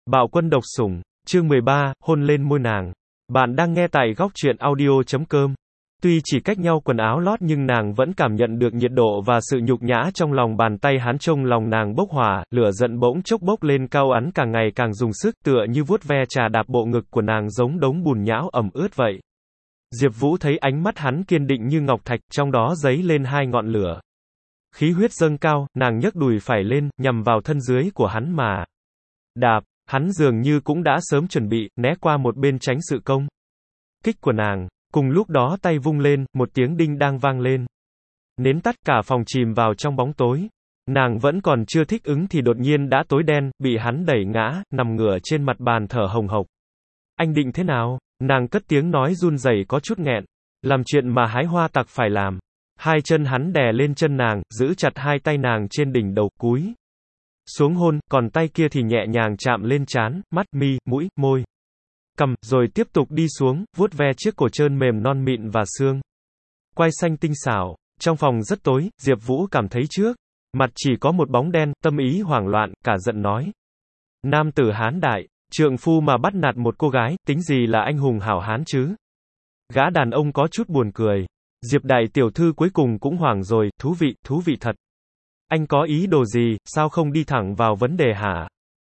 Bạo quân độc sủng, chương 13, hôn lên môi nàng. Bạn đang nghe tại góc truyện audio.com. Tuy chỉ cách nhau quần áo lót nhưng nàng vẫn cảm nhận được nhiệt độ và sự nhục nhã trong lòng bàn tay hắn. Trông lòng nàng bốc hỏa, lửa giận bỗng chốc bốc lên cao, hắn càng ngày càng dùng sức, tựa như vuốt ve chà đạp bộ ngực của nàng giống đống bùn nhão ẩm ướt vậy. Diệp Vũ thấy ánh mắt hắn kiên định như ngọc thạch, trong đó giấy lên hai ngọn lửa. Khí huyết dâng cao, nàng nhấc đùi phải lên, nhằm vào thân dưới của hắn mà đạp. Hắn dường như cũng đã sớm chuẩn bị, né qua một bên tránh sự công kích của nàng. Cùng lúc đó tay vung lên, một tiếng đinh đang vang lên. Nến tắt, cả phòng chìm vào trong bóng tối. Nàng vẫn còn chưa thích ứng thì đột nhiên đã tối đen, bị hắn đẩy ngã, nằm ngửa trên mặt bàn thở hồng hộc. Anh định thế nào? Nàng cất tiếng nói run rẩy có chút nghẹn. Làm chuyện mà hái hoa tặc phải làm. Hai chân hắn đè lên chân nàng, giữ chặt hai tay nàng trên đỉnh đầu, cúi xuống hôn, còn tay kia thì nhẹ nhàng chạm lên trán, mắt, mi, mũi, môi, cằm, rồi tiếp tục đi xuống, vuốt ve chiếc cổ trơn mềm non mịn và xương quai xanh tinh xảo. Trong phòng rất tối, Diệp Vũ cảm thấy trước mặt chỉ có một bóng đen, tâm ý hoảng loạn, cả giận nói: Nam tử hán đại, trượng phu mà bắt nạt một cô gái, tính gì là anh hùng hảo hán chứ? Gã đàn ông có chút buồn cười. Diệp đại tiểu thư cuối cùng cũng hoảng rồi, thú vị thật. Anh có ý đồ gì, sao không đi thẳng vào vấn đề hả?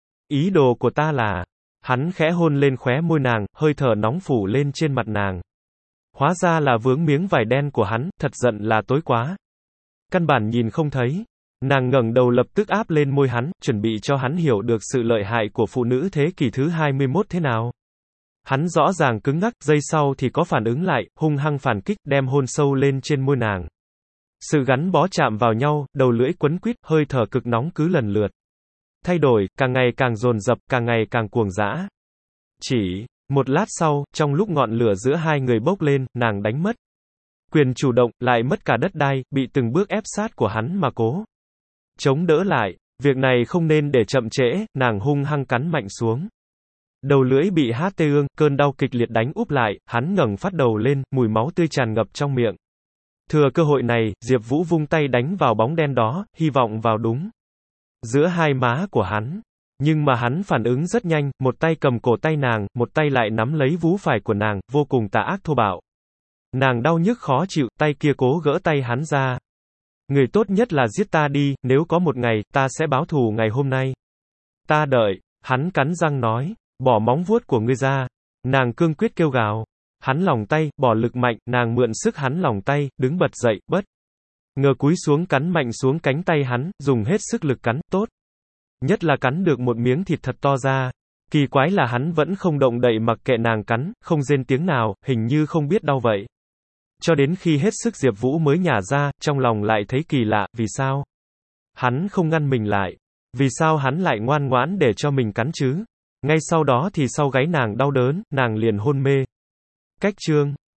Ý đồ của ta là... Hắn khẽ hôn lên khóe môi nàng, hơi thở nóng phủ lên trên mặt nàng. Hóa ra là vướng miếng vải đen của hắn, thật giận là tối quá. Căn bản nhìn không thấy. Nàng ngẩng đầu lập tức áp lên môi hắn, chuẩn bị cho hắn hiểu được sự lợi hại của phụ nữ thế kỷ thứ 21 thế nào. Hắn rõ ràng cứng ngắc, giây sau thì có phản ứng lại, hung hăng phản kích, đem hôn sâu lên trên môi nàng. Sự gắn bó chạm vào nhau, đầu lưỡi quấn quýt, hơi thở cực nóng cứ lần lượt thay đổi, càng ngày càng dồn dập, càng ngày càng cuồng dã. Chỉ một lát sau, trong lúc ngọn lửa giữa hai người bốc lên, nàng đánh mất quyền chủ động, lại mất cả đất đai, bị từng bước ép sát của hắn mà cố chống đỡ lại. Việc này không nên để chậm trễ, nàng hung hăng cắn mạnh xuống. Đầu lưỡi bị há tê ương, cơn đau kịch liệt đánh úp lại, hắn ngẩng phát đầu lên, mùi máu tươi tràn ngập trong miệng. Thừa cơ hội này, Diệp Vũ vung tay đánh vào bóng đen đó, hy vọng vào đúng giữa hai má của hắn. Nhưng mà hắn phản ứng rất nhanh, một tay cầm cổ tay nàng, một tay lại nắm lấy vú phải của nàng, vô cùng tà ác thô bạo. Nàng đau nhức khó chịu, tay kia cố gỡ tay hắn ra. Người tốt nhất là giết ta đi, nếu có một ngày, ta sẽ báo thù ngày hôm nay. Ta đợi, hắn cắn răng nói, bỏ móng vuốt của ngươi ra. Nàng cương quyết kêu gào. Hắn lỏng tay, bỏ lực mạnh, nàng mượn sức hắn lỏng tay, đứng bật dậy, bất ngờ cúi xuống cắn mạnh xuống cánh tay hắn, dùng hết sức lực cắn, tốt nhất là cắn được một miếng thịt thật to ra. Kỳ quái là hắn vẫn không động đậy mặc kệ nàng cắn, không rên tiếng nào, hình như không biết đau vậy. Cho đến khi hết sức Diệp Vũ mới nhả ra, trong lòng lại thấy kỳ lạ, vì sao hắn không ngăn mình lại? Vì sao hắn lại ngoan ngoãn để cho mình cắn chứ? Ngay sau đó thì sau gáy nàng đau đớn, nàng liền hôn mê. Cách chương